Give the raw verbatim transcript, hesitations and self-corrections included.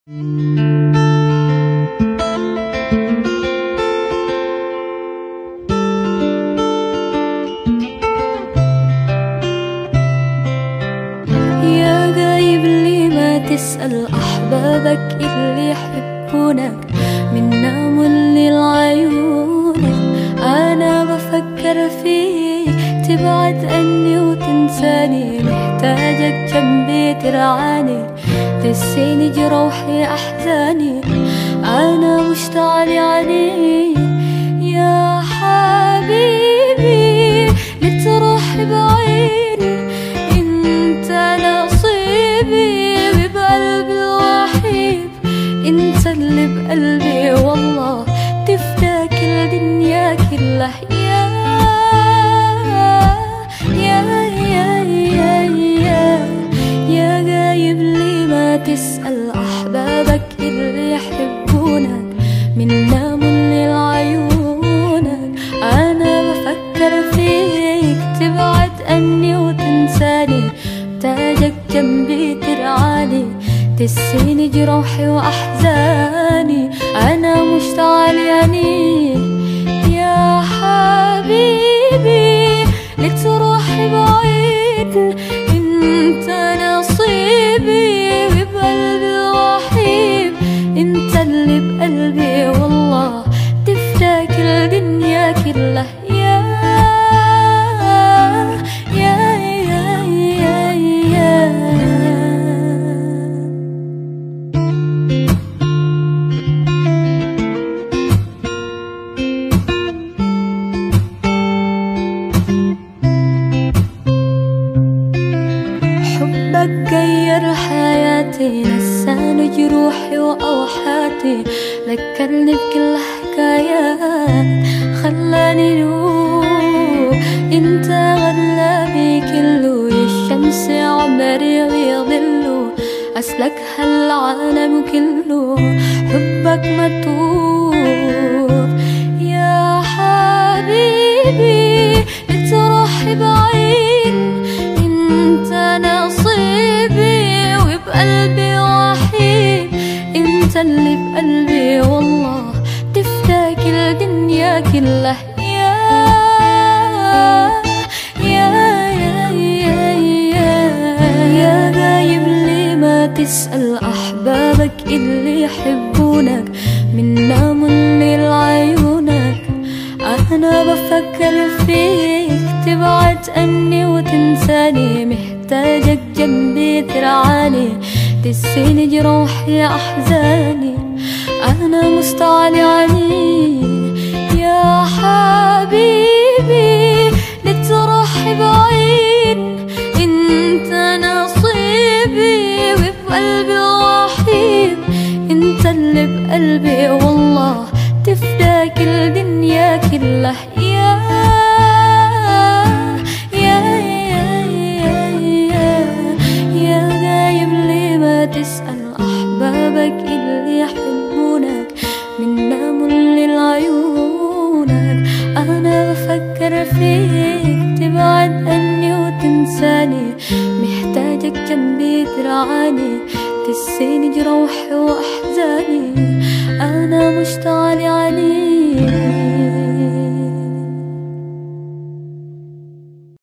يا غايب لي ما تسأل أحبابك اللي يحبونك من نام الليل عيونك. أنا بفكر فيك تبعد عني وتنساني، محتاجك جنبي ترعاني تنسيني جروحي أحزاني. أنا مشتاق عليك يا حبيبي، لتروح بعيد انت نصيبي وبقلبي الوحيد انت اللي بقلبي، والله تفداك الدنيا كلها. يا يا يا يا يا يا غايب لي ما تسأل أحبابك اللي يحبونك من نام الليل عيونك. أنا بفكر فيك تبعد عني وتنساني، محتاجك جنبي ترعاني تنسيني جروحي وأحزاني. أنا مشتاق لعينيك يا حبيبي، لتروح بعيد انت نصيبي وبقلبي الوحيد انت اللي بقلبي، والله تفداك الدنيا كلها. يا يا يا يا يا حبك غير حياتي، نساني جروحي وأوحاتي، ذكرني بكل حكايات خلاني نور. انت غلابي كله يا الشمس عمري ويظله، أسلك هالعالم كله حبك متوب. يا حبيبي لتروح بعيد انت نصيبي وبقلبي وحيد انت اللي بقلبي، والله تفداك الدنيا كلها. يا يا يا يا يا يا غايب لي ما تسأل أحبابك اللي يحبونك من نام الليل عيونك. أنا بفكر فيك تبعد عني وتنساني، محتاجك جنبي ترعاني تنسيني جروحي أحزاني. أنا مشتاق عليك يا حبيبي، لتروح بعيد انت نصيبي وبقلبي الوحيد انت اللي بقلبي، والله تفداك الدنيا كلها. يا يا يا يا يا يا غايب لي ما تسأل أحبابك اللي يحبونك من نام الليل عيونك. أنا بفكر فيك تبعد عني وتنساني، محتاجك جنبي ترعاني تنسيني جروحي وأحزاني. أنا مشتاق عليك